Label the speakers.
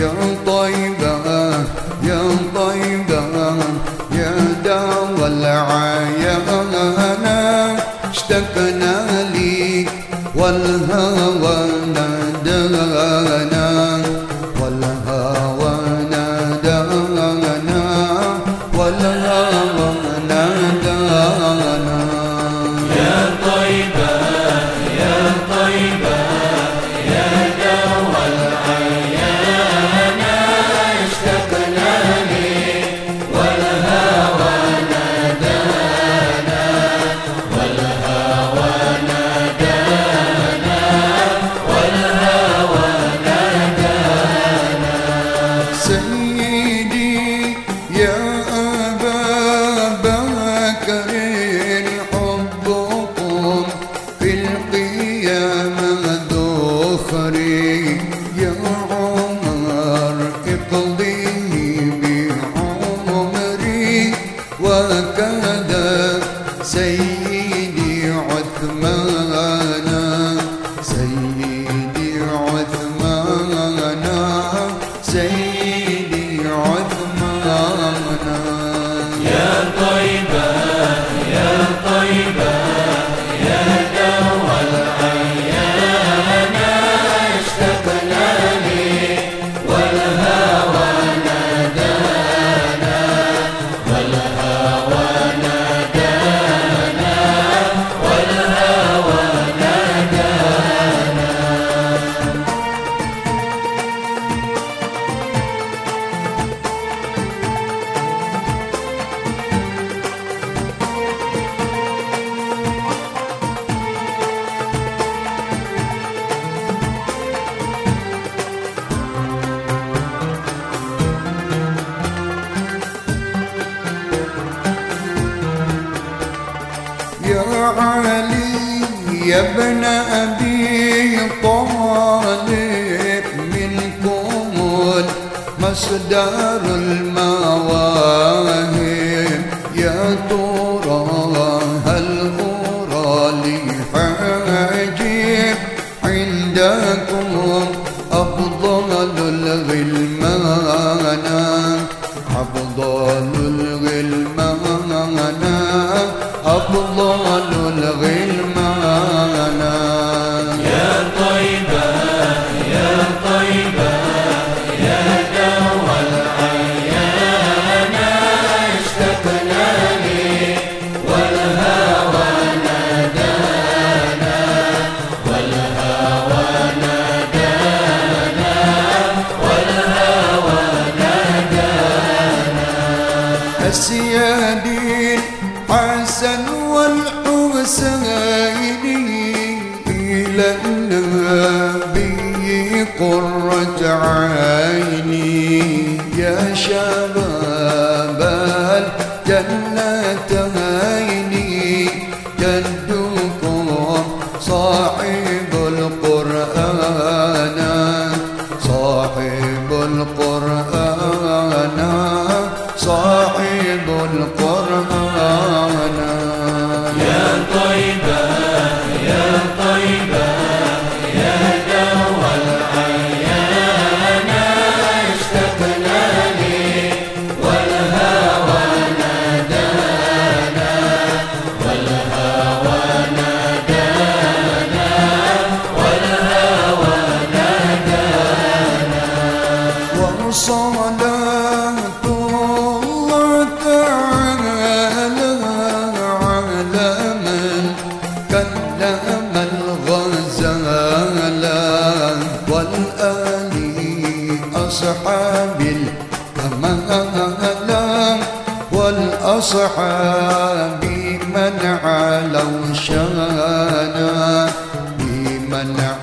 Speaker 1: يا طيبة يا طيبة يا دوا العيانا اشتقنا ليك والهوى نادانا والهوى نادانا والهوى نادانا
Speaker 2: يا طيبة يا طيبة يا دوا العيانا اشتقنا ليك والهوى نادانا والهوى نادانا والهوى نادانا
Speaker 1: سيدي يا أبا بكر حبكم في القيامة ذخري يا عمر اقضيه بعمري وكذا سيدي عثمان سيدي عثمان سيدي عثمان
Speaker 2: يا طيبة يا طيبة يا دوا العيانا اشتقنا ليك والهوى نادانا والهوى نادانا والهوى نادانا
Speaker 1: يا علي يا ابن أبي طالب منكم مصدر المواهب يا ترى هل أرى لي حاجب عندكم أفضل الغلمان أفضل الغلمان أفضل الغلمان
Speaker 2: يا طيبة يا طيبة يا دوا العيانا اشتقنا ليك والهوى نادانا والهوى نادانا والهوى نادانا
Speaker 1: السيادي الحسن والحسين إلى النبي قرة عيني يا شباب الجنتين جدكم صاحب القرآن صاحب القرآن صاحب القرآن
Speaker 2: يا طيبة يا طيبة يا دوا العيانا اشتقنا ليك والهوى نادانا والهوى نادانا والهوى نادانا
Speaker 1: وصلاة الله تعالى على من كلم الغزال والآل أصحاب الكمال والأصحاب من علوا شانا بمن